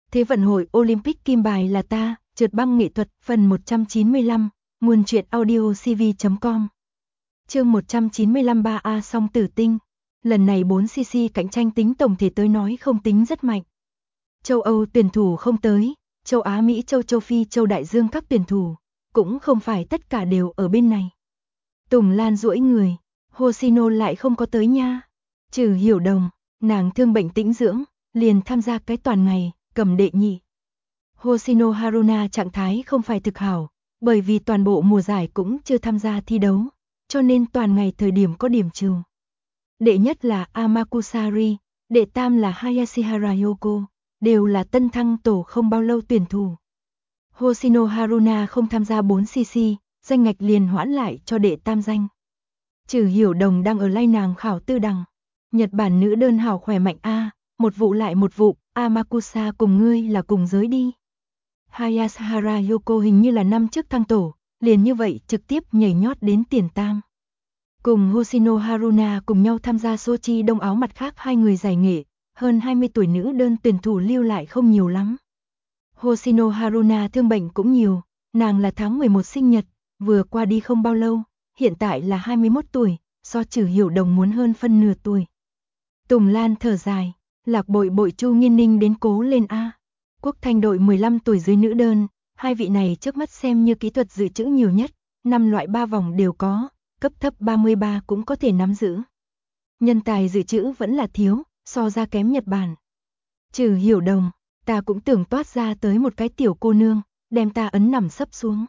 Thế vận hội Olympic kim bài là ta, trượt băng nghệ thuật, phần 195, nguồn truyện audio cv.com. Chương 195 3A song tử tinh. Lần này 4cc cạnh tranh tính tổng thể tới nói không tính rất mạnh. Châu Âu tuyển thủ không tới, châu Á Mỹ châu Phi châu Đại Dương các tuyển thủ, cũng không phải tất cả đều ở bên này. Tùng Lan duỗi người, Hoshino lại không có tới nha. Trừ Hiểu Đồng, nàng thương bệnh tĩnh dưỡng, liền tham gia cái toàn ngày, cầm đệ nhị. Hoshino Haruna trạng thái không phải thực hảo, bởi vì toàn bộ mùa giải cũng chưa tham gia thi đấu, cho nên toàn ngày thời điểm có điểm trừ. Đệ nhất là Amakusari, đệ tam là Hayashihara Yoko, đều là tân thăng tổ không bao lâu tuyển thủ. Hoshino Haruna không tham gia 4cc, danh ngạch liền hoãn lại cho đệ tam danh. Trừ Hiểu Đồng đang ở lay nàng khảo tư đằng. Nhật Bản nữ đơn hảo khỏe mạnh a, một vụ lại một vụ, Amakusa cùng ngươi là cùng giới đi. Hayashihara Yoko hình như là năm trước thăng tổ, liền như vậy trực tiếp nhảy nhót đến tiền tam. Cùng Hoshino Haruna cùng nhau tham gia Sochi Đông Áo mặt khác hai người giải nghệ, hơn 20 tuổi nữ đơn tuyển thủ lưu lại không nhiều lắm. Hoshino Haruna thương bệnh cũng nhiều, nàng là tháng 11 sinh nhật, vừa qua đi không bao lâu, hiện tại là 21 tuổi, so Trừ Hiểu Đồng muốn hơn phân nửa tuổi. Tùng Lan thở dài, Lạc Bội Bội Chu Nghiên Ninh đến cố lên a. Quốc Thanh đội 15 tuổi dưới nữ đơn, hai vị này trước mắt xem như kỹ thuật dự trữ nhiều nhất, 5 loại 3 vòng đều có, cấp thấp 33 cũng có thể nắm giữ. Nhân tài dự trữ vẫn là thiếu, so ra kém Nhật Bản. Trừ Hiểu Đồng, ta cũng tưởng toát ra tới một cái tiểu cô nương, đem ta ấn nằm sấp xuống.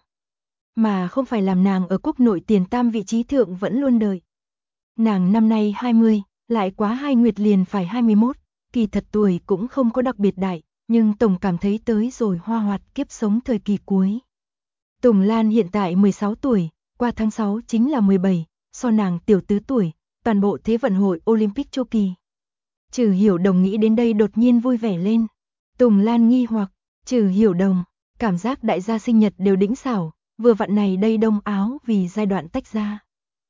Mà không phải làm nàng ở quốc nội tiền tam vị trí thượng vẫn luôn đợi. Nàng năm nay 20, lại quá 2 nguyệt liền phải 21, kỳ thật tuổi cũng không có đặc biệt đại, nhưng tổng cảm thấy tới rồi hoa hoạt kiếp sống thời kỳ cuối. Tùng Lan hiện tại 16 tuổi, qua tháng 6 chính là 17, so nàng tiểu tứ tuổi, toàn bộ thế vận hội Olympic chu kỳ. Trừ Hiểu Đồng nghĩ đến đây đột nhiên vui vẻ lên. Tùng Lan nghi hoặc, Trừ Hiểu Đồng, cảm giác đại gia sinh nhật đều đỉnh xảo, vừa vặn này đây đông áo vì giai đoạn tách ra.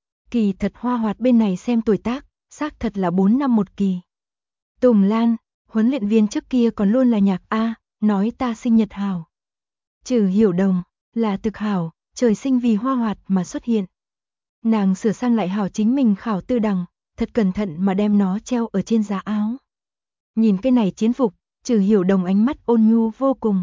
Kỳ thật hoa hoạt bên này xem tuổi tác, xác thật là 4 năm một kỳ. Tùng Lan, huấn luyện viên trước kia còn luôn là nhạc A, nói ta sinh nhật hảo. Trừ Hiểu Đồng, là thực hảo, trời sinh vì hoa hoạt mà xuất hiện. Nàng sửa sang lại hảo chính mình khảo tư đằng, thật cẩn thận mà đem nó treo ở trên giá áo. Nhìn cái này chiến phục, Trừ Hiểu Đồng ánh mắt ôn nhu vô cùng.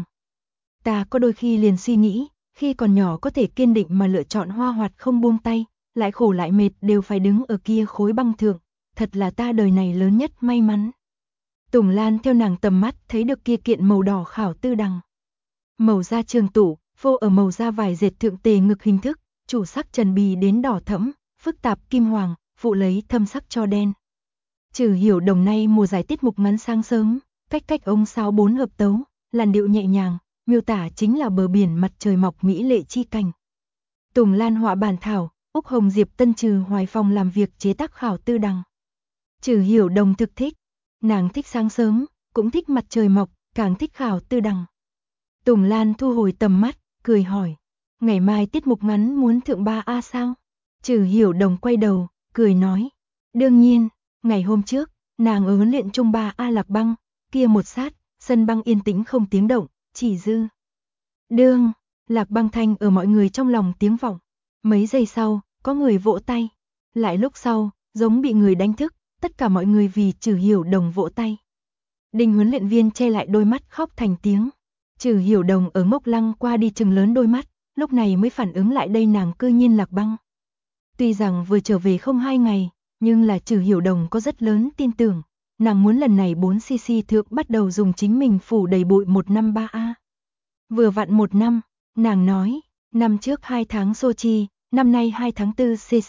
Ta có đôi khi liền suy nghĩ, khi còn nhỏ có thể kiên định mà lựa chọn hoa hoạt không buông tay, lại khổ lại mệt đều phải đứng ở kia khối băng thượng, thật là ta đời này lớn nhất may mắn. Tùng Lan theo nàng tầm mắt thấy được kia kiện màu đỏ khảo tư đằng. Màu da trường tủ, phô ở màu da vải dệt thượng tề ngực hình thức, chủ sắc trần bì đến đỏ thẫm, phức tạp kim hoàng, phụ lấy thâm sắc cho đen. Trừ Hiểu Đồng nay mùa giải tiết mục ngắn sáng sớm, cách ống sáo 4 hợp tấu, làn điệu nhẹ nhàng, miêu tả chính là bờ biển mặt trời mọc mỹ lệ chi cảnh. Tùng Lan họa bản thảo, Úc Hồng Diệp Tân Trừ Hoài phòng làm việc chế tác khảo tư đằng. Trừ Hiểu Đồng thực thích, nàng thích sáng sớm, cũng thích mặt trời mọc, càng thích khảo tư đằng. Tùng Lan thu hồi tầm mắt, cười hỏi, ngày mai tiết mục ngắn muốn thượng 3A sao? Trừ Hiểu Đồng quay đầu, cười nói, đương nhiên, ngày hôm trước, nàng ở huấn luyện chung 3A Lạc Băng, kia một sát, sân băng yên tĩnh không tiếng động, chỉ dư. Đương, Lạc Băng thanh ở mọi người trong lòng tiếng vọng. Mấy giây sau, có người vỗ tay. Lại lúc sau, giống bị người đánh thức, tất cả mọi người vì Trừ Hiểu Đồng vỗ tay. Đinh huấn luyện viên che lại đôi mắt khóc thành tiếng. Trừ Hiểu Đồng ở ngốc lăng qua đi trừng lớn đôi mắt, lúc này mới phản ứng lại đây nàng cư nhiên Lạc Băng. Tuy rằng vừa trở về không 2 ngày, nhưng là Trừ Hiểu Đồng có rất lớn tin tưởng. Nàng muốn lần này 4cc thượng bắt đầu dùng chính mình phủ đầy bụi 1 năm 3A. Vừa vặn 1 năm, nàng nói, năm trước 2 tháng Sochi, năm nay 2 tháng 4 cc.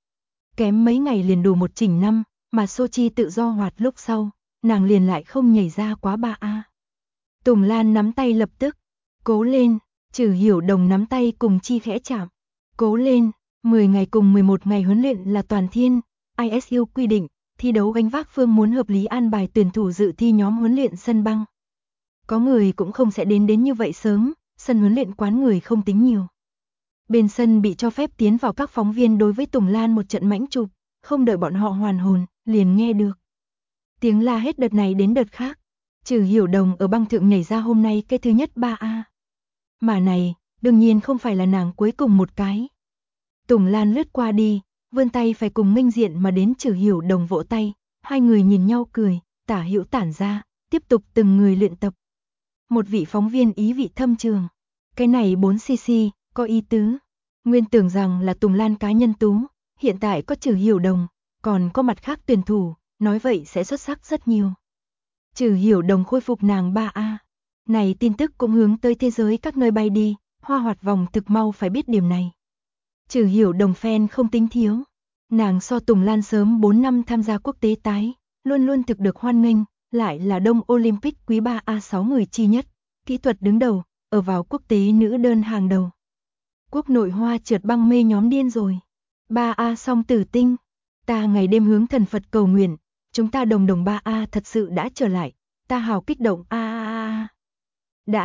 Kém mấy ngày liền đủ một chỉnh năm, mà Sochi tự do hoạt lúc sau, nàng liền lại không nhảy ra quá 3A. Tùng Lan nắm tay lập tức, cố lên, Trừ Hiểu Đồng nắm tay cùng chi khẽ chạm, cố lên, 10 ngày cùng 11 ngày huấn luyện là toàn thiên, ISU quy định, thi đấu gánh vác phương muốn hợp lý an bài tuyển thủ dự thi nhóm huấn luyện sân băng. Có người cũng không sẽ đến như vậy sớm, sân huấn luyện quán người không tính nhiều. Bên sân bị cho phép tiến vào các phóng viên đối với Tùng Lan một trận mãnh chụp, không đợi bọn họ hoàn hồn, liền nghe được tiếng la hết đợt này đến đợt khác. Trừ Hiểu Đồng ở băng thượng nhảy ra hôm nay cái thứ nhất 3A. Mà này, đương nhiên không phải là nàng cuối cùng một cái. Tùng Lan lướt qua đi, vươn tay phải cùng nghênh diện mà đến Trừ Hiểu Đồng vỗ tay, hai người nhìn nhau cười, tả hữu tản ra, tiếp tục từng người luyện tập. Một vị phóng viên ý vị thâm trường. Cái này 4cc, có ý tứ. Nguyên tưởng rằng là Tùng Lan cá nhân tú, hiện tại có Trừ Hiểu Đồng, còn có mặt khác tuyển thủ, nói vậy sẽ xuất sắc rất nhiều. Trừ Hiểu Đồng khôi phục nàng 3A. Này tin tức cũng hướng tới thế giới các nơi bay đi, Hoa Hoạt vòng thực mau phải biết điểm này. Trừ Hiểu Đồng fan không tính thiếu. Nàng so Tùng Lan sớm 4 năm tham gia quốc tế tái, luôn luôn thực được hoan nghênh, lại là Đông Olympic quý 3A6 người chi nhất, kỹ thuật đứng đầu, ở vào quốc tế nữ đơn hàng đầu. Quốc nội hoa trượt băng mê nhóm điên rồi. 3A song tử tinh. Ta ngày đêm hướng thần Phật cầu nguyện, chúng ta đồng 3A thật sự đã trở lại. Ta hào kích động a. Đã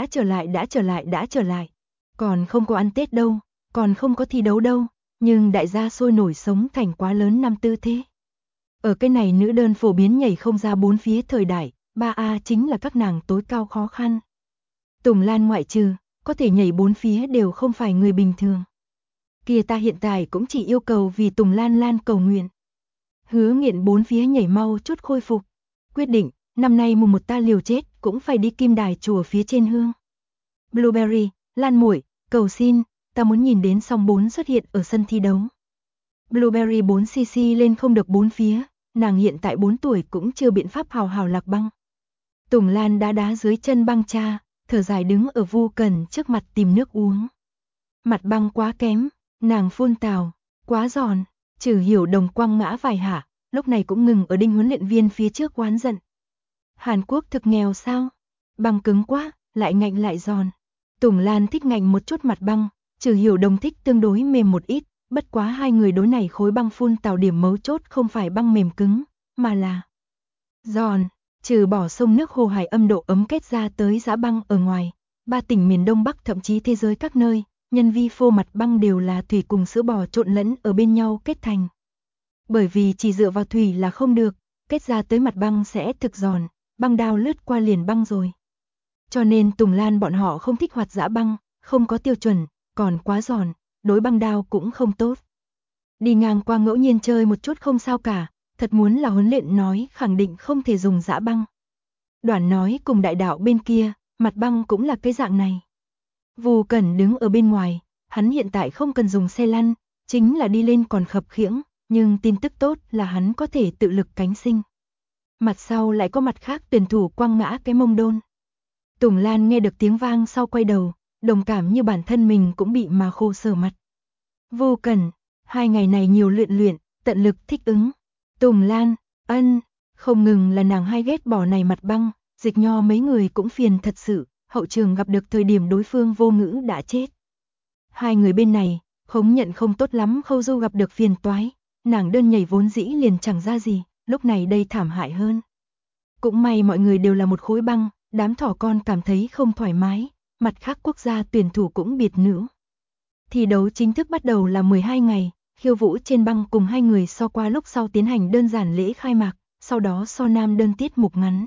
trở lại. Còn không có ăn Tết đâu, còn không có thi đấu đâu, nhưng đại gia sôi nổi sống thành quá lớn năm tư thế. Ở cái này nữ đơn phổ biến nhảy không ra bốn phía thời đại, 3A chính là các nàng tối cao khó khăn. Tùng Lan ngoại trừ, có thể nhảy bốn phía đều không phải người bình thường. Kia ta hiện tại cũng chỉ yêu cầu vì Tùng Lan cầu nguyện. Hứa Nghiện bốn phía nhảy mau chút khôi phục. Quyết định, năm nay mùng 1 ta liều chết cũng phải đi Kim Đài chùa phía trên hương. Blueberry, Lan muội, cầu xin, ta muốn nhìn đến song 4 xuất hiện ở sân thi đấu. Blueberry 4cc lên không được bốn phía, nàng hiện tại 4 tuổi cũng chưa biện pháp hào hào lạc băng. Tùng Lan đá dưới chân băng cha, thở dài đứng ở Vu Cần trước mặt tìm nước uống. Mặt băng quá kém, nàng phun tào, quá giòn, Trừ Hiểu Đồng quăng ngã vài hạ, lúc này cũng ngừng ở Đinh huấn luyện viên phía trước oán giận. Hàn Quốc thực nghèo sao? Băng cứng quá, lại ngạnh lại giòn. Tùng Lan thích ngạnh một chút mặt băng, Trừ Hiểu Đồng thích tương đối mềm một ít, bất quá hai người đối này khối băng phun tào điểm mấu chốt không phải băng mềm cứng, mà là giòn. Trừ bỏ sông nước Hồ Hải âm độ ấm kết ra tới giã băng ở ngoài, 3 tỉnh miền Đông Bắc thậm chí thế giới các nơi, nhân vi phô mặt băng đều là thủy cùng sữa bò trộn lẫn ở bên nhau kết thành. Bởi vì chỉ dựa vào thủy là không được, kết ra tới mặt băng sẽ thực giòn, băng đao lướt qua liền băng rồi. Cho nên Tùng Lan bọn họ không thích hoạt giã băng, không có tiêu chuẩn, còn quá giòn, đối băng đao cũng không tốt. Đi ngang qua ngẫu nhiên chơi một chút không sao cả, thật muốn là huấn luyện nói khẳng định không thể dùng giã băng. Đoàn nói cùng đại đạo bên kia, mặt băng cũng là cái dạng này. Vu Cẩn đứng ở bên ngoài, hắn hiện tại không cần dùng xe lăn, chính là đi lên còn khập khiễng, nhưng tin tức tốt là hắn có thể tự lực cánh sinh. Mặt sau lại có mặt khác tuyển thủ quăng ngã cái mông đôn. Tùng Lan nghe được tiếng vang sau quay đầu, đồng cảm như bản thân mình cũng bị mà khô sở mặt. Vu Cẩn, 2 ngày này nhiều luyện, tận lực thích ứng. Tùng Lan, không ngừng là nàng hay ghét bỏ này mặt băng, Dịch Nho mấy người cũng phiền thật sự, hậu trường gặp được thời điểm đối phương vô ngữ đã chết. Hai người bên này, Khống Nhận không tốt lắm Khâu Du gặp được phiền toái, nàng đơn nhảy vốn dĩ liền chẳng ra gì, lúc này đây thảm hại hơn. Cũng may mọi người đều là một khối băng, đám thỏ con cảm thấy không thoải mái, mặt khác quốc gia tuyển thủ cũng biệt nữ. Thi đấu chính thức bắt đầu là 12 ngày, khiêu vũ trên băng cùng hai người so qua lúc sau tiến hành đơn giản lễ khai mạc, sau đó so nam đơn tiết mục ngắn.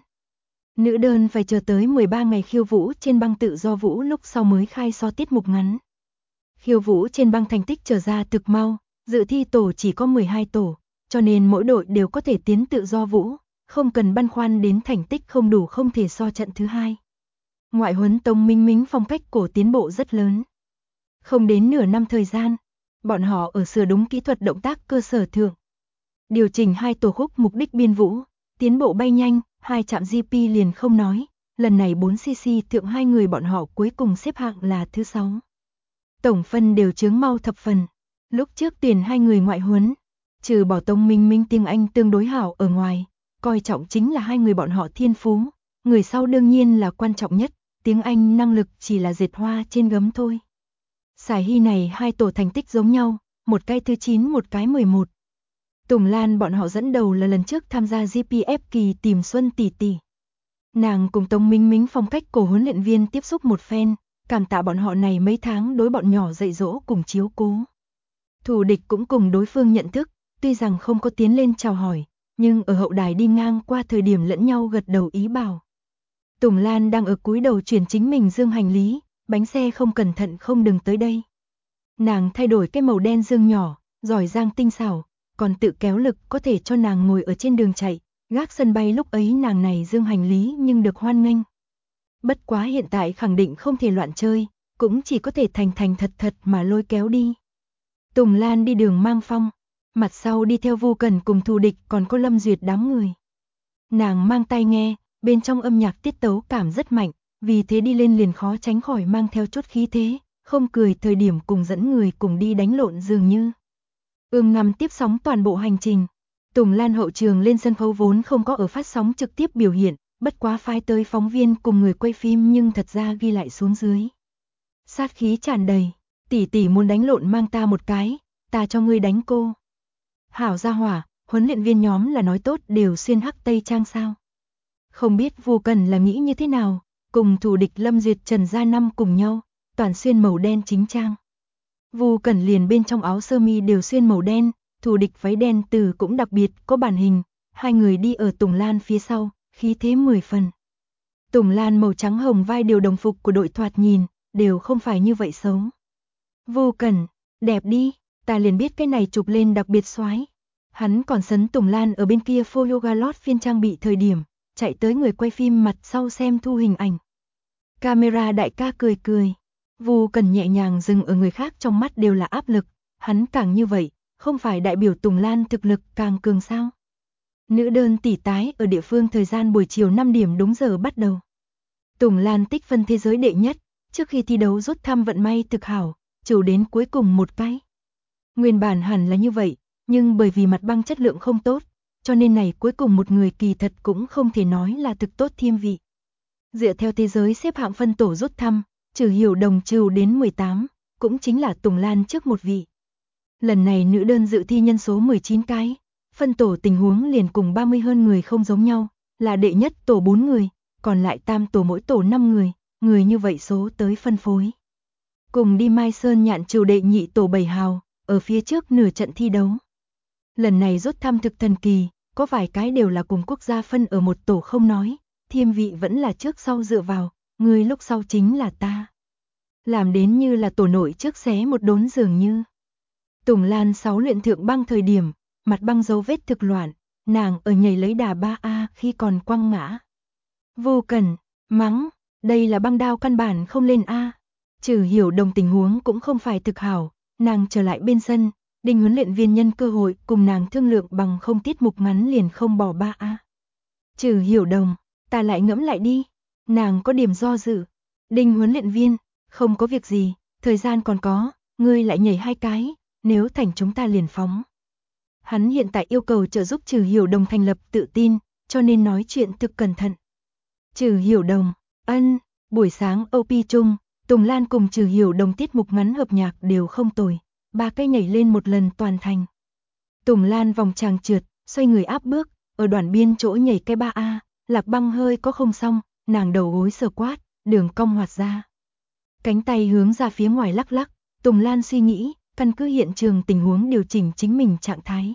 Nữ đơn phải chờ tới 13 ngày khiêu vũ trên băng tự do vũ lúc sau mới khai so tiết mục ngắn. Khiêu vũ trên băng thành tích trở ra thực mau, dự thi tổ chỉ có 12 tổ, cho nên mỗi đội đều có thể tiến tự do vũ, không cần băn khoăn đến thành tích không đủ không thể so trận thứ hai. Ngoại huấn Tông Minh Mính phong cách cổ tiến bộ rất lớn. Không đến nửa năm thời gian, bọn họ ở sửa đúng kỹ thuật động tác cơ sở thượng. Điều chỉnh 2 tổ khúc mục đích biên vũ, tiến bộ bay nhanh, 2 chạm GP liền không nói, lần này 4cc thượng 2 người bọn họ cuối cùng xếp hạng là thứ 6. Tổng phân đều chướng mau thập phần, lúc trước tuyển 2 người ngoại huấn, trừ bỏ Tông Minh Minh tiếng Anh tương đối hảo ở ngoài, coi trọng chính là 2 người bọn họ thiên phú, người sau đương nhiên là quan trọng nhất, tiếng Anh năng lực chỉ là dệt hoa trên gấm thôi. Giải hy này 2 tổ thành tích giống nhau, một cái thứ 9 một cái 11. Tùng Lan bọn họ dẫn đầu là lần trước tham gia GPF kỳ tìm Xuân tỷ tỷ. Nàng cùng Tông Minh Mính phong cách cổ huấn luyện viên tiếp xúc một phen, cảm tạ bọn họ này mấy tháng đối bọn nhỏ dạy dỗ cùng chiếu cố. Thủ địch cũng cùng đối phương nhận thức, tuy rằng không có tiến lên chào hỏi, nhưng ở hậu đài đi ngang qua thời điểm lẫn nhau gật đầu ý bảo. Tùng Lan đang ở cúi đầu chuyển chính mình dương hành lý, bánh xe không cẩn thận không đừng tới đây. Nàng thay đổi cái màu đen dương nhỏ, giỏi giang tinh xảo, còn tự kéo lực có thể cho nàng ngồi ở trên đường chạy, gác sân bay lúc ấy nàng này dương hành lý nhưng được hoan nghênh. Bất quá hiện tại khẳng định không thể loạn chơi, cũng chỉ có thể thành thành thật thật mà lôi kéo đi. Tùng Lan đi đường mang phong, mặt sau đi theo Vu Cẩn cùng thù địch còn có Lâm Duyệt đám người. Nàng mang tai nghe, bên trong âm nhạc tiết tấu cảm rất mạnh, vì thế đi lên liền khó tránh khỏi mang theo chút khí thế, không cười thời điểm cùng dẫn người cùng đi đánh lộn dường như. Ngầm tiếp sóng toàn bộ hành trình. Tùng Lan hậu trường lên sân khấu vốn không có ở phát sóng trực tiếp biểu hiện, bất quá phái tới phóng viên cùng người quay phim nhưng thật ra ghi lại xuống dưới. Sát khí tràn đầy, tỷ tỷ muốn đánh lộn mang ta một cái, ta cho ngươi đánh cô. Hảo gia hỏa, huấn luyện viên nhóm là nói tốt đều xuyên hắc tây trang sao. Không biết Vu Cẩn là nghĩ như thế nào, cùng thủ địch Lâm Duyệt Trần Gia Năm cùng nhau, toàn xuyên màu đen chính trang. Vu Cẩn liền bên trong áo sơ mi đều xuyên màu đen, thủ địch váy đen từ cũng đặc biệt có bản hình, hai người đi ở Tùng Lan phía sau, khí thế 10 phần. Tùng Lan màu trắng hồng vai điều đồng phục của đội thoạt nhìn, đều không phải như vậy xấu. Vu Cẩn, đẹp đi, ta liền biết cái này chụp lên đặc biệt xoái. Hắn còn sấn Tùng Lan ở bên kia phô yoga lót phiên trang bị thời điểm, chạy tới người quay phim mặt sau xem thu hình ảnh. Camera đại ca cười cười. Vu Cẩn nhẹ nhàng dừng ở người khác trong mắt đều là áp lực, hắn càng như vậy, không phải đại biểu Tùng Lan thực lực càng cường sao. Nữ đơn tỷ tái ở địa phương thời gian buổi chiều 5 điểm đúng giờ bắt đầu. Tùng Lan tích phân thế giới đệ nhất, trước khi thi đấu rút thăm vận may thực hảo, chủ đến cuối cùng một cái. Nguyên bản hẳn là như vậy, nhưng bởi vì mặt băng chất lượng không tốt, cho nên này cuối cùng một người kỳ thật cũng không thể nói là thực tốt thiên vị. Dựa theo thế giới xếp hạng phân tổ rút thăm, Trừ Hiểu Đồng trừ đến 18, cũng chính là Tùng Lan trước một vị. Lần này nữ đơn dự thi nhân số 19 cái, phân tổ tình huống liền cùng 30 hơn người không giống nhau, là đệ nhất tổ 4 người, còn lại tam tổ mỗi tổ 5 người như vậy số tới phân phối. Cùng đi Mai Sơn Nhạn trừ đệ nhị tổ 7 hào, ở phía trước nửa trận thi đấu. Lần này rút thăm thực thần kỳ, có vài cái đều là cùng quốc gia phân ở một tổ không nói, thiên vị vẫn là trước sau dựa vào, người lúc sau chính là ta. Làm đến như là tổ nội trước xé một đốn dường như. Tùng Lan 6 luyện thượng băng thời điểm, mặt băng dấu vết thực loạn, nàng ở nhảy lấy đà 3A khi còn quăng ngã. Vô Cẩn, mắng, đây là băng đao căn bản không lên A. Trừ Hiểu Đồng tình huống cũng không phải thực hảo, nàng trở lại bên sân, Đinh huấn luyện viên nhân cơ hội cùng nàng thương lượng bằng không tiết mục ngắn liền không bỏ 3A. Trừ Hiểu Đồng, ta lại ngẫm lại đi, nàng có điểm do dự. Đinh huấn luyện viên, không có việc gì, thời gian còn có, ngươi lại nhảy 2 cái, nếu thành chúng ta liền phóng. Hắn hiện tại yêu cầu trợ giúp Trừ Hiểu Đồng thành lập tự tin, cho nên nói chuyện thực cẩn thận. Trừ Hiểu Đồng, buổi sáng OP chung, Tùng Lan cùng Trừ Hiểu Đồng tiết mục ngắn hợp nhạc đều không tồi, 3 cái nhảy lên một lần toàn thành. Tùng Lan vòng tràng trượt, xoay người áp bước, ở đoạn biên chỗ nhảy cái 3A, Lạc Băng hơi có không xong, nàng đầu gối sờ quát, đường cong hoạt ra. Cánh tay hướng ra phía ngoài lắc lắc, Tùng Lan suy nghĩ, căn cứ hiện trường tình huống điều chỉnh chính mình trạng thái.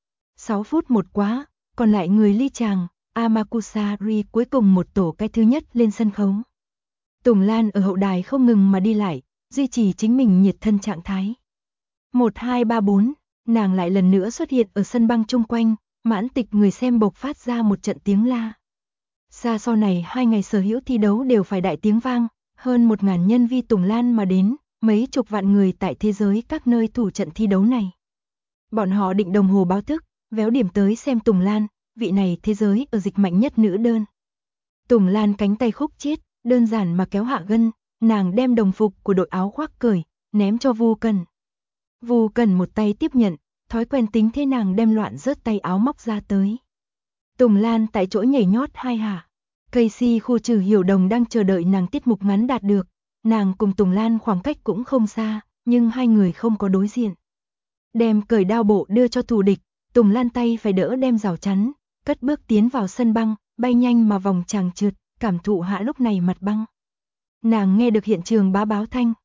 6 phút một quá, còn lại người ly chàng, Amakusari cuối cùng một tổ cái thứ nhất lên sân khấu. Tùng Lan ở hậu đài không ngừng mà đi lại, duy trì chính mình nhiệt thân trạng thái. 1, 2, 3, 4, nàng lại lần nữa xuất hiện ở sân băng chung quanh, mãn tịch người xem bộc phát ra một trận tiếng la. Xa sau này 2 ngày sở hữu thi đấu đều phải đại tiếng vang, hơn 1.000 nhân vi Tùng Lan mà đến, mấy chục vạn người tại thế giới các nơi thủ trận thi đấu này. Bọn họ định đồng hồ báo thức, véo điểm tới xem Tùng Lan, vị này thế giới ở dịch mạnh nhất nữ đơn. Tùng Lan cánh tay khúc chết, đơn giản mà kéo hạ gân, nàng đem đồng phục của đội áo khoác cởi, ném cho Vu Cẩn. Vu Cẩn một tay tiếp nhận, thói quen tính thế nàng đem loạn rớt tay áo móc ra tới. Tùng Lan tại chỗ nhảy nhót 2 hạ. Casey khu Trừ Hiểu Đồng đang chờ đợi nàng tiết mục ngắn đạt được, nàng cùng Tùng Lan khoảng cách cũng không xa, nhưng hai người không có đối diện. Đem cởi đao bộ đưa cho thù địch, Tùng Lan tay phải đỡ đem rào chắn, cất bước tiến vào sân băng, bay nhanh mà vòng tràng trượt, cảm thụ hạ lúc này mặt băng. Nàng nghe được hiện trường bá báo thanh,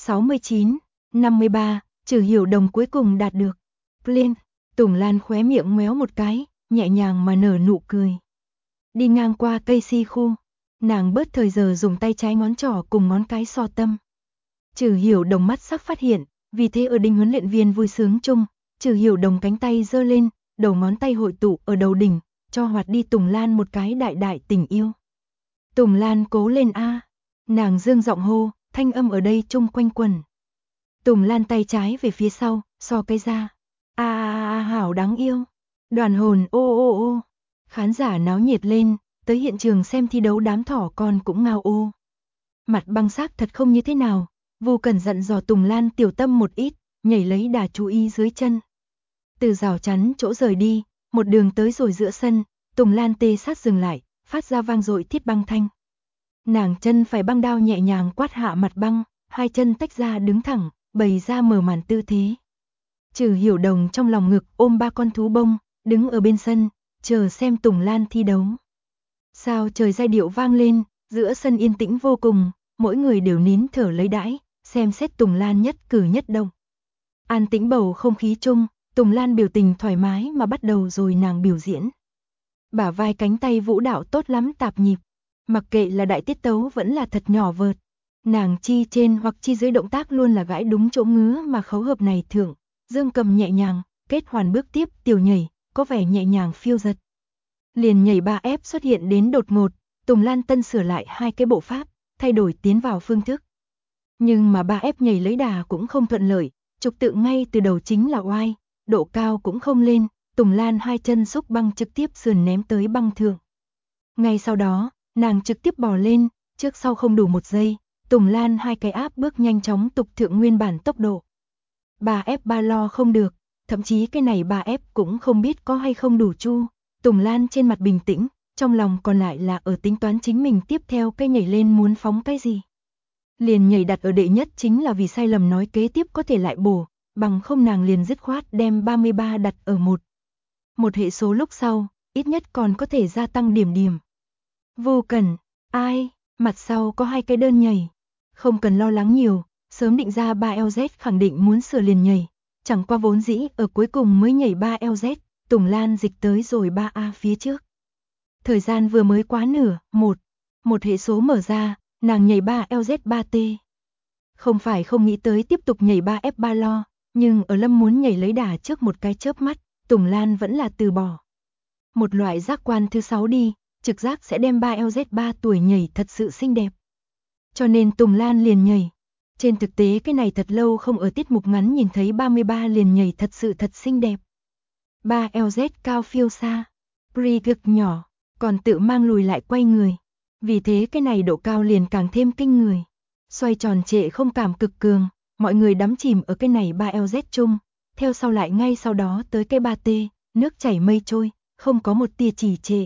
69, 53, Trừ Hiểu Đồng cuối cùng đạt được. Lên, Tùng Lan khóe miệng méo một cái, nhẹ nhàng mà nở nụ cười. Đi ngang qua Casey khu, Nàng bớt thời giờ dùng tay trái ngón trỏ cùng ngón cái so tâm. Trừ Hiểu Đồng mắt sắc phát hiện, vì thế ở đinh huấn luyện viên vui sướng chung, Trừ Hiểu Đồng cánh tay giơ lên, đầu ngón tay hội tụ ở đầu đỉnh, cho hoạt đi Tùng Lan một cái đại đại tình yêu. Tùng Lan cố lên a, nàng dương giọng hô, thanh âm ở đây chung quanh quần. Tùng Lan tay trái về phía sau, so cái ra. Hảo đáng yêu. Đoàn hồn ô. Khán giả náo nhiệt lên, tới hiện trường xem thi đấu đám thỏ con cũng ngao ô. Mặt băng xác thật không như thế nào, Vu Cần dặn dò Tùng Lan tiểu tâm một ít, nhảy lấy đà chú ý dưới chân. Từ rào chắn chỗ rời đi, một đường tới rồi giữa sân, Tùng Lan tê sát dừng lại, phát ra vang dội thiết băng thanh. Nàng chân phải băng đao nhẹ nhàng quát hạ mặt băng, hai chân tách ra đứng thẳng, bày ra mở màn tư thế. Trừ Hiểu Đồng trong lòng ngực ôm 3 con thú bông, đứng ở bên sân, chờ xem Tùng Lan thi đấu. Sao trời giai điệu vang lên, giữa sân yên tĩnh vô cùng, mỗi người đều nín thở lấy đãi, xem xét Tùng Lan nhất cử nhất động. An tĩnh bầu không khí chung, Tùng Lan biểu tình thoải mái mà bắt đầu rồi nàng biểu diễn. Bả vai cánh tay vũ đạo tốt lắm tạp nhịp, mặc kệ là đại tiết tấu vẫn là thật nhỏ vợt. Nàng chi trên hoặc chi dưới động tác luôn là gãi đúng chỗ ngứa mà khấu hợp này thượng, dương cầm nhẹ nhàng, kết hoàn bước tiếp tiểu nhảy, có vẻ nhẹ nhàng phiêu giật. Liền nhảy 3F xuất hiện đến đột ngột, Tùng Lan tân sửa lại 2 cái bộ pháp, thay đổi tiến vào phương thức. Nhưng mà 3F nhảy lấy đà cũng không thuận lợi, trục tự ngay từ đầu chính là oai, độ cao cũng không lên, Tùng Lan hai chân xúc băng trực tiếp sườn ném tới băng thượng. Ngay sau đó, nàng trực tiếp bò lên, trước sau không đủ 1 giây, Tùng Lan 2 cái áp bước nhanh chóng tục thượng nguyên bản tốc độ. 3F 3 lo không được, thậm chí cái này 3F cũng không biết có hay không đủ chu. Tùng Lan trên mặt bình tĩnh, trong lòng còn lại là ở tính toán chính mình tiếp theo cái nhảy lên muốn phóng cái gì. Liền nhảy đặt ở đệ nhất chính là vì sai lầm nói kế tiếp có thể lại bổ, bằng không nàng liền dứt khoát đem 33 đặt ở một hệ số lúc sau, ít nhất còn có thể gia tăng điểm. Vô cần, ai, mặt sau có 2 cái đơn nhảy. Không cần lo lắng nhiều, sớm định ra 3LZ khẳng định muốn sửa liền nhảy. Chẳng qua vốn dĩ ở cuối cùng mới nhảy 3LZ, Tùng Lan dịch tới rồi 3A phía trước. Thời gian vừa mới quá nửa, một hệ số mở ra, nàng nhảy 3LZ 3T. Không phải không nghĩ tới tiếp tục nhảy 3F 3 lo, nhưng ở lâm muốn nhảy lấy đà trước một cái chớp mắt, Tùng Lan vẫn là từ bỏ. Một loại giác quan thứ 6 đi, trực giác sẽ đem 3LZ 3 tuổi nhảy thật sự xinh đẹp. Cho nên Tùng Lan liền nhảy. Trên thực tế cái này thật lâu không ở tiết mục ngắn nhìn thấy 33 liền nhảy thật sự thật xinh đẹp. 3LZ cao phiêu xa, Pri cực nhỏ, còn tự mang lùi lại quay người. Vì thế cái này độ cao liền càng thêm kinh người. Xoay tròn trệ không cảm cực cường, mọi người đắm chìm ở cái này 3LZ chung. Theo sau lại ngay sau đó tới cái 3T, nước chảy mây trôi, không có một tia trì trệ.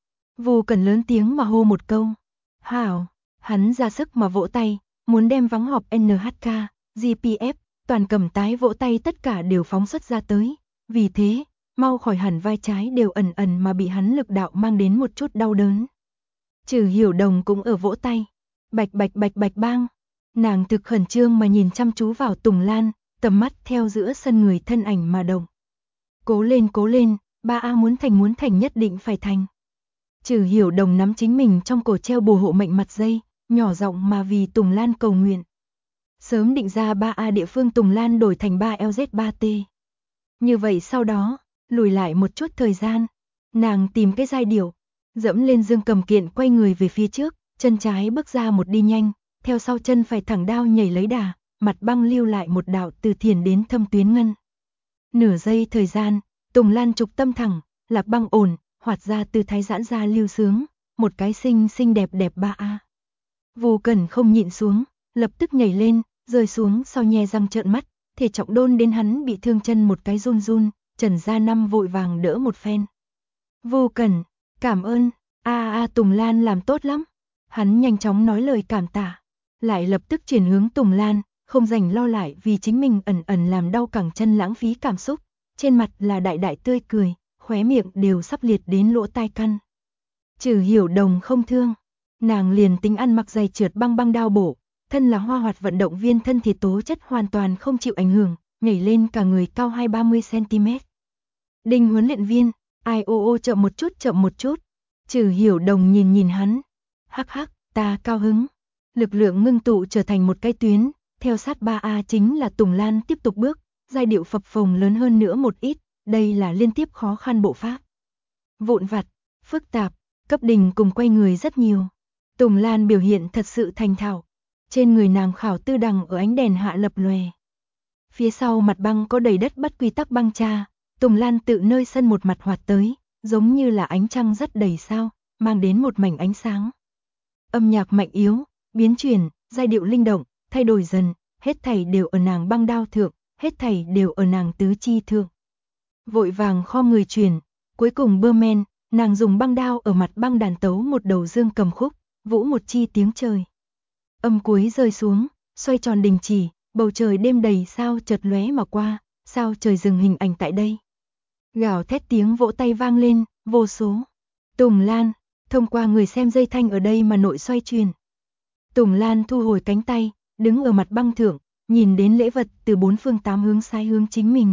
Vu Cần lớn tiếng mà hô một câu. Hảo, hắn ra sức mà vỗ tay, muốn đem vắng họp NHK, GPF, toàn cầm tái vỗ tay tất cả đều phóng xuất ra tới. Vì thế, mau khỏi hẳn vai trái đều ẩn ẩn mà bị hắn lực đạo mang đến một chút đau đớn. Trừ Hiểu Đồng cũng ở vỗ tay. Bạch bạch bang. Nàng thực khẩn trương mà nhìn chăm chú vào Tùng Lan, tầm mắt theo giữa sân người thân ảnh mà động. Cố lên, 3A muốn thành nhất định phải thành. Trừ Hiểu Đồng nắm chính mình trong cổ treo bùa hộ mệnh mặt dây, nhỏ giọng mà vì Tùng Lan cầu nguyện. Sớm định ra 3A địa phương Tùng Lan đổi thành 3LZ3T. Như vậy sau đó, lùi lại một chút thời gian, nàng tìm cái giai điệu, dẫm lên dương cầm kiện quay người về phía trước, chân trái bước ra một đi nhanh, theo sau chân phải thẳng đao nhảy lấy đà, mặt băng lưu lại một đạo từ thiền đến thâm tuyến ngân. Nửa giây thời gian, Tùng Lan trục tâm thẳng, lạc băng ổn, hoạt ra tư thái giãn ra lưu sướng, một cái xinh đẹp 3A. Vu Cần không nhịn xuống, lập tức nhảy lên, rơi xuống sau nhe răng trợn mắt, thể trọng đôn đến hắn bị thương chân một cái run, Trần Gia Năm vội vàng đỡ một phen. Vu Cần, cảm ơn, Tùng Lan làm tốt lắm. Hắn nhanh chóng nói lời cảm tạ, lại lập tức chuyển hướng Tùng Lan, không rảnh lo lại vì chính mình ẩn làm đau cẳng chân lãng phí cảm xúc, trên mặt là đại tươi cười, khóe miệng đều sắp liệt đến lỗ tai căn. Trừ Hiểu Đồng không thương, nàng liền tính ăn mặc giày trượt băng đao bổ, thân là hoa hoạt vận động viên thân thể tố chất hoàn toàn không chịu ảnh hưởng, nhảy lên cả người cao 20-30 cm. Đinh huấn luyện viên, chậm một chút. Trừ Hiểu Đồng nhìn hắn. Hắc hắc, ta cao hứng. Lực lượng ngưng tụ trở thành một cái tuyến, theo sát 3A chính là Tùng Lan tiếp tục bước, giai điệu phập phồng lớn hơn nữa một ít, đây là liên tiếp khó khăn bộ pháp. Vụn vặt, phức tạp, cấp đình cùng quay người rất nhiều. Tùng Lan biểu hiện thật sự thành thạo. Trên người nàng khảo tư đằng ở ánh đèn hạ lập lòe. Phía sau mặt băng có đầy đất bất quy tắc băng tra, Tùng Lan tự nơi sân một mặt hoạt tới, giống như là ánh trăng rất đầy sao, mang đến một mảnh ánh sáng. Âm nhạc mạnh yếu, biến chuyển, giai điệu linh động, thay đổi dần, hết thảy đều ở nàng băng đao thượng, hết thảy đều ở nàng tứ chi thượng. Vội vàng khom người chuyển, cuối cùng bơ men, nàng dùng băng đao ở mặt băng đàn tấu một đầu dương cầm khúc, vũ một chi tiếng trời. Âm cuối rơi xuống, xoay tròn đình chỉ, bầu trời đêm đầy sao chợt lóe mà qua, sao trời dừng hình ảnh tại đây. Gào thét tiếng vỗ tay vang lên, vô số. Tùng Lan, thông qua người xem dây thanh ở đây mà nội xoay truyền. Tùng Lan thu hồi cánh tay, đứng ở mặt băng thượng, nhìn đến lễ vật từ bốn phương tám hướng sai hướng chính mình.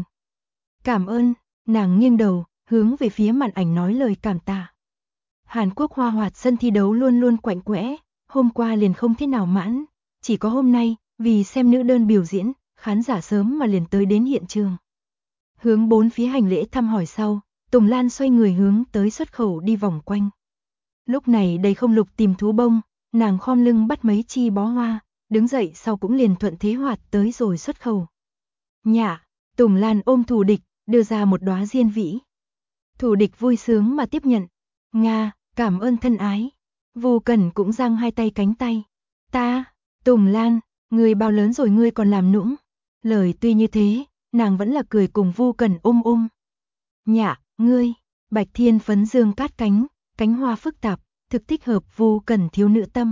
Cảm ơn, nàng nghiêng đầu, hướng về phía màn ảnh nói lời cảm tạ. Hàn Quốc Hoa Hoạt sân thi đấu luôn luôn quạnh quẽ, hôm qua liền không thế nào mãn, chỉ có hôm nay, vì xem nữ đơn biểu diễn, khán giả sớm mà liền tới đến hiện trường. Hướng bốn phía hành lễ thăm hỏi sau, Tùng Lan xoay người hướng tới xuất khẩu đi vòng quanh. Lúc này đầy không lục tìm thú bông, nàng khom lưng bắt mấy chi bó hoa, đứng dậy sau cũng liền thuận thế hoạt tới rồi xuất khẩu. Nhạ, Tùng Lan ôm Thủ Địch, đưa ra một đóa diên vĩ. Thủ Địch vui sướng mà tiếp nhận. Nga, cảm ơn thân ái. Vu Cẩn cũng giang hai tay cánh tay. Ta, Tùng Lan, ngươi bao lớn rồi ngươi còn làm nũng. Lời tuy như thế, nàng vẫn là cười cùng Vu Cẩn ôm. Nhạ, ngươi, Bạch Thiên phấn dương cát cánh hoa phức tạp, thực thích hợp Vu Cẩn thiếu nữ tâm.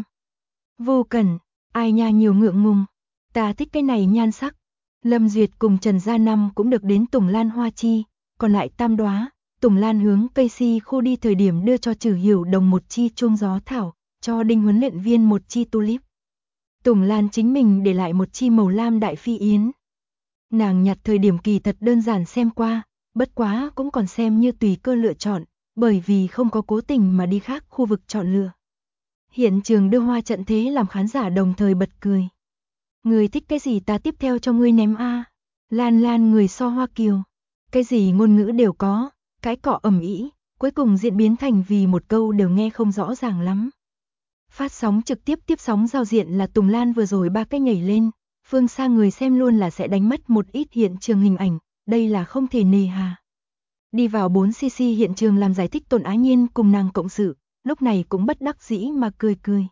Vu Cẩn, ai nha nhiều ngượng ngùng, ta thích cái này nhan sắc. Lâm Duyệt cùng Trần Gia Năm cũng được đến Tùng Lan hoa chi, còn lại tam đóa, Tùng Lan hướng cây si khu đi thời điểm đưa cho Trử Hiểu Đồng một chi chuông gió thảo, cho Đinh huấn luyện viên một chi tulip. Tùng Lan chính mình để lại một chi màu lam đại phi yến. Nàng nhặt thời điểm kỳ thật đơn giản xem qua, bất quá cũng còn xem như tùy cơ lựa chọn, bởi vì không có cố tình mà đi khác khu vực chọn lựa. Hiện trường đưa hoa trận thế làm khán giả đồng thời bật cười. Người thích cái gì ta tiếp theo cho ngươi ném a. Lan Lan người so Hoa Kiều. Cái gì ngôn ngữ đều có, cái cọ ầm ĩ, cuối cùng diễn biến thành vì một câu đều nghe không rõ ràng lắm. Phát sóng trực tiếp tiếp sóng giao diện là Tùng Lan vừa rồi ba cái nhảy lên, phương xa người xem luôn là sẽ đánh mất một ít hiện trường hình ảnh, đây là không thể nề hà. Đi vào 4cc hiện trường làm giải thích Tôn Á Nhiên cùng nàng cộng sự, lúc này cũng bất đắc dĩ mà cười.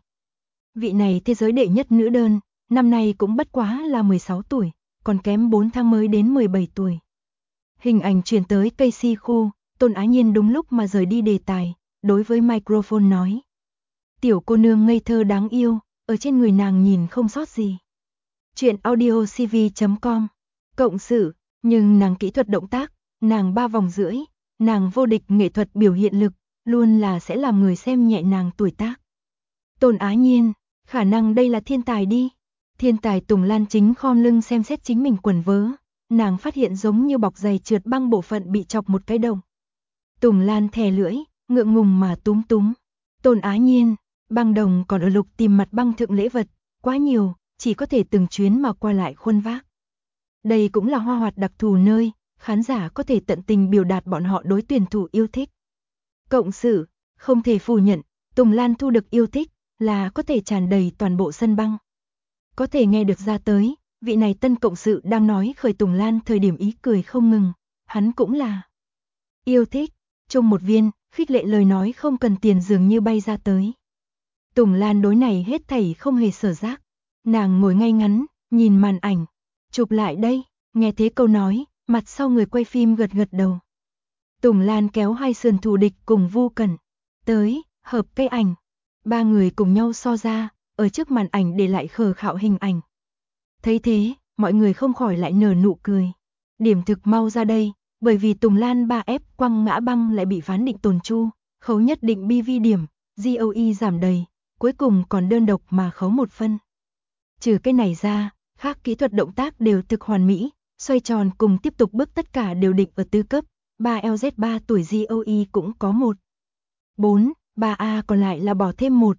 Vị này thế giới đệ nhất nữ đơn, năm nay cũng bất quá là 16 tuổi, còn kém 4 tháng mới đến 17 tuổi. Hình ảnh truyền tới cây si khu, Tôn Á Nhiên đúng lúc mà rời đi đề tài, đối với microphone nói. Tiểu cô nương ngây thơ đáng yêu, ở trên người nàng nhìn không sót gì. Chuyện audiocv.com, cộng sự, nhưng nàng kỹ thuật động tác, nàng 3 vòng rưỡi, nàng vô địch nghệ thuật biểu hiện lực, luôn là sẽ làm người xem nhẹ nàng tuổi tác. Tôn Á Nhiên, khả năng đây là thiên tài đi. Thiên tài Tùng Lan chính khom lưng xem xét chính mình quần vớ, nàng phát hiện giống như bọc giày trượt băng bộ phận bị chọc một cái đồng. Tùng Lan thè lưỡi, ngượng ngùng mà túm. Tôn Á Nhiên, băng đồng còn ở lục tìm mặt băng thượng lễ vật, quá nhiều, chỉ có thể từng chuyến mà qua lại khuôn vác. Đây cũng là Hoa Hoạt đặc thù nơi, khán giả có thể tận tình biểu đạt bọn họ đối tuyển thủ yêu thích. Cộng sự, không thể phủ nhận, Tùng Lan thu được yêu thích, là có thể tràn đầy toàn bộ sân băng. Có thể nghe được ra tới, vị này tân cộng sự đang nói khởi Tùng Lan thời điểm ý cười không ngừng, hắn cũng là yêu thích, chung một viên, khích lệ lời nói không cần tiền dường như bay ra tới. Tùng Lan đối này hết thảy không hề sở giác, nàng ngồi ngay ngắn, nhìn màn ảnh, chụp lại đây, nghe thế câu nói, mặt sau người quay phim gật đầu. Tùng Lan kéo hai sườn Thủ Địch cùng Vu Cẩn tới, hợp cây ảnh, 3 người cùng nhau so ra, ở trước màn ảnh để lại khờ khạo hình ảnh. Thấy thế, mọi người không khỏi lại nở nụ cười. Điểm thực mau ra đây, bởi vì Tùng Lan 3F quăng ngã băng lại bị phán định tồn chu, khấu nhất định BV điểm, GOE giảm đầy, cuối cùng còn đơn độc mà khấu 1 phân. Trừ cái này ra, khác kỹ thuật động tác đều thực hoàn mỹ, xoay tròn cùng tiếp tục bước tất cả đều định ở tứ cấp, 3LZ3 tuổi GOE cũng có 1. 4, 3A còn lại là bỏ thêm 1.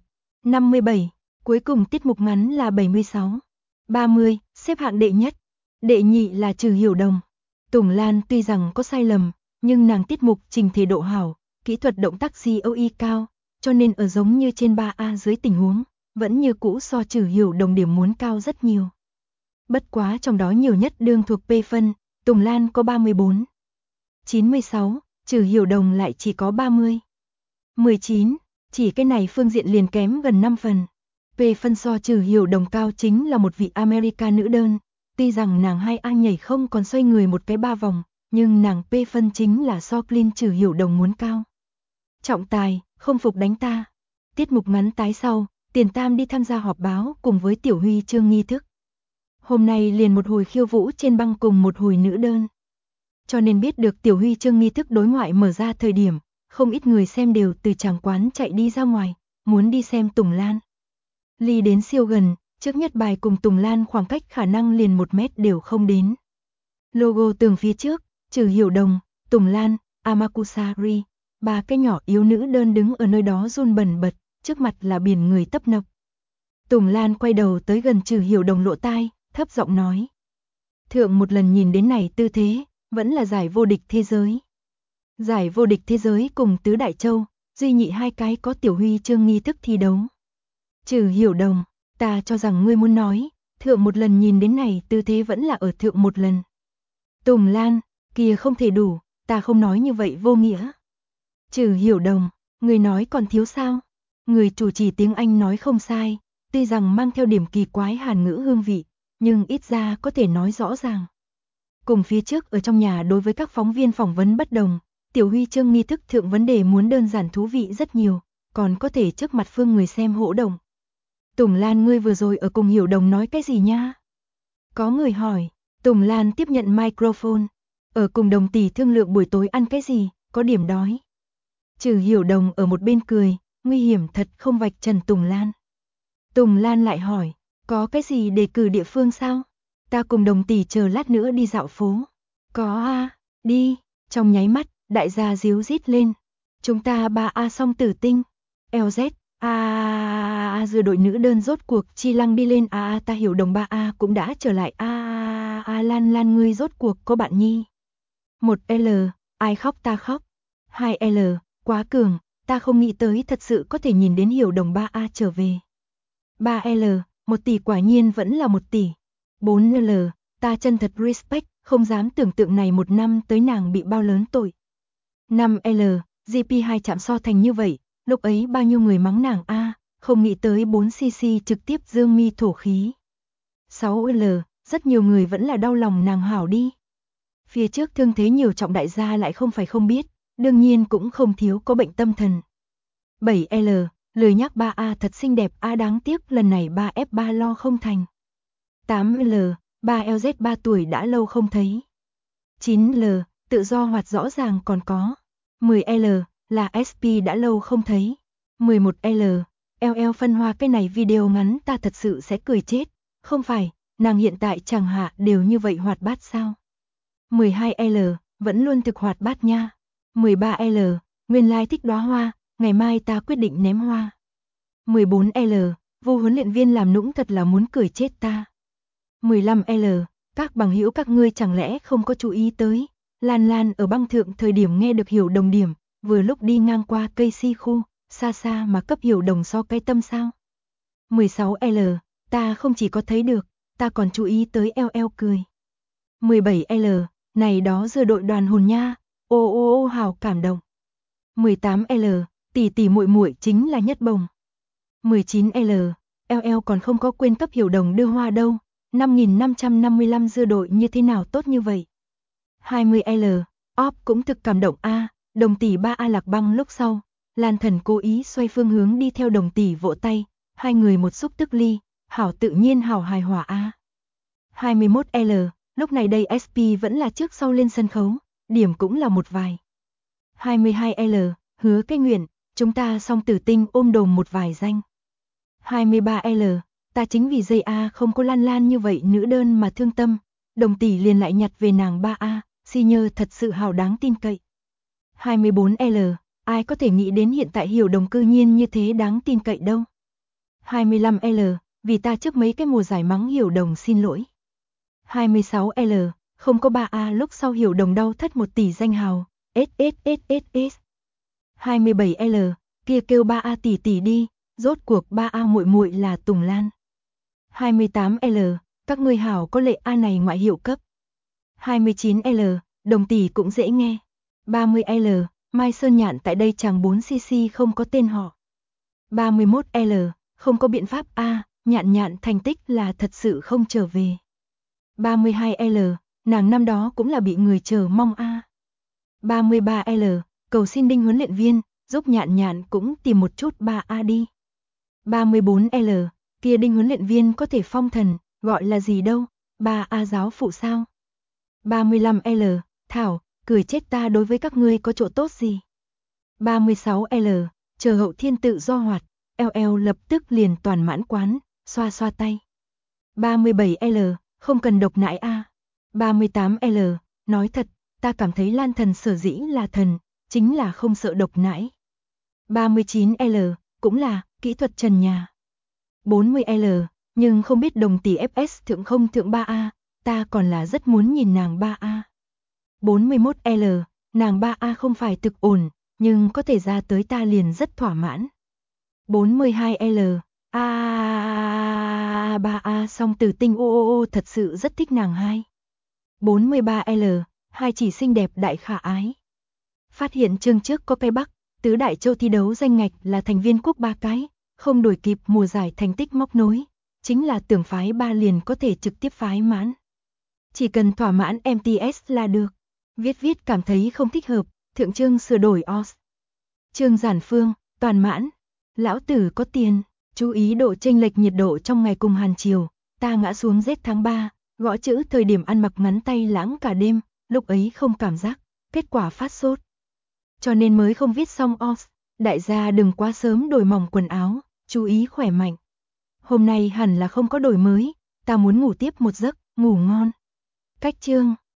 57, cuối cùng tiết mục ngắn là 76. 30, xếp hạng đệ nhất. Đệ nhị là Trừ Hiểu Đồng. Tùng Lan tuy rằng có sai lầm, nhưng nàng tiết mục trình thể độ hảo, kỹ thuật động tác COE cao, cho nên ở giống như trên 3A dưới tình huống, vẫn như cũ so Trừ Hiểu Đồng điểm muốn cao rất nhiều. Bất quá trong đó nhiều nhất đương thuộc P phân, Tùng Lan có 34. 96, Trừ Hiểu Đồng lại chỉ có 30. 19, chỉ cái này phương diện liền kém gần 5 phần. P phân so Trừ Hiểu Đồng cao chính là một vị America nữ đơn, tuy rằng nàng 2A nhảy không còn xoay người một cái 3 vòng, nhưng nàng P phân chính là so clean Trừ Hiểu Đồng muốn cao. Trọng tài, không phục đánh ta. Tiết mục ngắn tái sau, Tiền Tam đi tham gia họp báo cùng với Tiểu Huy chương nghi thức. Hôm nay liền một hồi khiêu vũ trên băng cùng một hồi nữ đơn. Cho nên biết được Tiểu Huy chương nghi thức đối ngoại mở ra thời điểm, không ít người xem đều từ tràng quán chạy đi ra ngoài, muốn đi xem Tùng Lan. Ly đến siêu gần, trước nhất bài cùng Tùng Lan khoảng cách khả năng liền 1 mét đều không đến. Logo tường phía trước, Trừ Hiểu Đồng, Tùng Lan, Amakusari, 3 cái nhỏ yếu nữ đơn đứng ở nơi đó run bần bật, trước mặt là biển người tấp nập. Tùng Lan quay đầu tới gần Trừ Hiểu Đồng lỗ tai, thấp giọng nói. Thượng một lần nhìn đến này tư thế, vẫn là giải vô địch thế giới. Giải vô địch thế giới cùng Tứ Đại Châu, duy nhị 2 cái có Tiểu Huy chương nghi thức thi đấu. Trừ Hiểu Đồng, ta cho rằng ngươi muốn nói, thượng một lần nhìn đến này tư thế vẫn là ở thượng một lần. Tùng Lan, kia không thể đủ, ta không nói như vậy vô nghĩa. Trừ Hiểu Đồng, người nói còn thiếu sao? Người chủ trì tiếng Anh nói không sai, tuy rằng mang theo điểm kỳ quái Hàn ngữ hương vị, nhưng ít ra có thể nói rõ ràng. Cùng phía trước ở trong nhà đối với các phóng viên phỏng vấn bất đồng, Tiểu Huy chương nghi thức thượng vấn đề muốn đơn giản thú vị rất nhiều, còn có thể trước mặt phương người xem hỗ động. Tùng Lan, ngươi vừa rồi ở cùng Hiểu Đồng nói cái gì nha? Có người hỏi. Tùng Lan tiếp nhận microphone. Ở cùng Đồng tỷ thương lượng buổi tối ăn cái gì, có điểm đói. Trừ Hiểu Đồng ở một bên cười, nguy hiểm thật không vạch trần Tùng Lan. Tùng Lan lại hỏi, có cái gì đề cử địa phương sao? Ta cùng Đồng tỷ chờ lát nữa đi dạo phố. Có a, đi. Trong nháy mắt, đại gia díu rít lên. Chúng ta 3A song tử tinh. LZ, dưa đội nữ đơn rốt cuộc chi lăng đi lên. Ta Hiểu Đồng 3A cũng đã trở lại. Lan Lan ngươi rốt cuộc có bạn nhi. 1L, ai khóc ta khóc. 2L, quá cường, ta không nghĩ tới thật sự có thể nhìn đến Hiểu Đồng 3A trở về. 3L, 1 tỷ quả nhiên vẫn là 1 tỷ. 4L, ta chân thật respect, không dám tưởng tượng này 1 năm tới nàng bị bao lớn tội. 5L, GP2 chạm so thành như vậy, lúc ấy bao nhiêu người mắng nàng không nghĩ tới 4cc trực tiếp dương mi thổ khí. 6L, rất nhiều người vẫn là đau lòng nàng hảo đi. Phía trước thương thế nhiều trọng đại gia lại không phải không biết, đương nhiên cũng không thiếu có bệnh tâm thần. 7L, lời nhắc 3A thật xinh đẹp đáng tiếc lần này 3F3 lo không thành. 8L, 3LZ 3 tuổi đã lâu không thấy. 9L, tự do hoạt rõ ràng còn có. 10L, là SP đã lâu không thấy. 11L, LL phân hoa cái này video ngắn ta thật sự sẽ cười chết. Không phải, nàng hiện tại chẳng hạ đều như vậy hoạt bát sao? 12L, vẫn luôn thực hoạt bát nha. 13L, nguyên lai thích đóa hoa, ngày mai ta quyết định ném hoa. 14L, vô huấn luyện viên làm nũng thật là muốn cười chết ta. 15L, các bằng hữu các ngươi chẳng lẽ không có chú ý tới, Lan Lan ở băng thượng thời điểm nghe được Hiểu Đồng điểm, vừa lúc đi ngang qua cây si khu, xa xa mà cấp Hiểu Đồng so cái tâm sao. 16L, ta không chỉ có thấy được, ta còn chú ý tới LL cười. 17L, này đó dưa đội đoàn hồn nha, ô hào cảm động. 18L, tỷ tỷ muội muội chính là nhất bồng. 19L, LL còn không có quên cấp Hiểu Đồng đưa hoa đâu, 5.555 dưa đội như thế nào tốt như vậy. 20L, cũng thực cảm động Đồng tỷ 3A lạc băng lúc sau, Lan Thần cố ý xoay phương hướng đi theo Đồng tỷ vỗ tay, hai người một xúc tức ly, hảo tự nhiên hảo hài hòa 21L, lúc này đây SP vẫn là trước sau lên sân khấu, điểm cũng là một vài. 22L, hứa cái nguyện, chúng ta song tử tinh ôm đồm một vài danh. 23L, ta chính vì dây không có Lan Lan như vậy nữ đơn mà thương tâm, Đồng tỷ liền lại nhặt về nàng 3A, senior thật sự hào đáng tin cậy. 24L, ai có thể nghĩ đến hiện tại Hiểu Đồng cư nhiên như thế đáng tin cậy đâu. 25L, vì ta trước mấy cái mùa giải mắng Hiểu Đồng xin lỗi. 26L, không có 3A lúc sau Hiểu Đồng đau thất 1 tỷ danh hào. SSSSS. 27L, kia kêu 3A tỷ tỷ đi, rốt cuộc 3A muội muội là Tùng Lan. 28L, các ngươi hảo có lệ A này ngoại hiệu cấp. 29L, Đồng tỷ cũng dễ nghe. 30L, Mai Sơn Nhạn tại đây chàng 4cc không có tên họ. 31L, không có biện pháp A, Nhạn Nhạn thành tích là thật sự không trở về. 32L, nàng năm đó cũng là bị người chờ mong A. 33L, cầu xin Đinh huấn luyện viên, giúp Nhạn Nhạn cũng tìm một chút 3A đi. 34L, kia Đinh huấn luyện viên có thể phong thần, gọi là gì đâu, 3A giáo phụ sao. 35L, Thảo, cười chết ta đối với các ngươi có chỗ tốt gì. 36L, chờ Hậu Thiên tự do hoạt, LL lập tức liền toàn mãn quán, xoa xoa tay. 37L, không cần độc nại A. 38L, nói thật, ta cảm thấy Lan Thần sở dĩ là thần, chính là không sợ độc nãi. 39L, cũng là, kỹ thuật trần nhà. 40L, nhưng không biết Đồng tỷ FS thượng không thượng 3A, ta còn là rất muốn nhìn nàng 3A. 41L, nàng 3A không phải thực ổn, nhưng có thể ra tới ta liền rất thỏa mãn. 42L, 3A song tử tinh ô thật sự rất thích nàng hai. 43L, hai chỉ xinh đẹp đại khả ái. Phát hiện chương trước có cái Bắc, tứ đại châu thi đấu danh ngạch là thành viên quốc 3 cái, không đuổi kịp mùa giải thành tích móc nối, chính là tưởng phái 3 liền có thể trực tiếp phái mãn. Chỉ cần thỏa mãn MTS là được. Viết cảm thấy không thích hợp, thượng chương sửa đổi OS. Chương giản phương, toàn mãn. Lão tử có tiền, chú ý độ chênh lệch nhiệt độ trong ngày cùng hàn chiều, ta ngã xuống rét tháng 3, gõ chữ thời điểm ăn mặc ngắn tay lãng cả đêm, lúc ấy không cảm giác, kết quả phát sốt. Cho nên mới không viết xong OS, đại gia đừng quá sớm đổi mỏng quần áo, chú ý khỏe mạnh. Hôm nay hẳn là không có đổi mới, ta muốn ngủ tiếp một giấc, ngủ ngon. Cách chương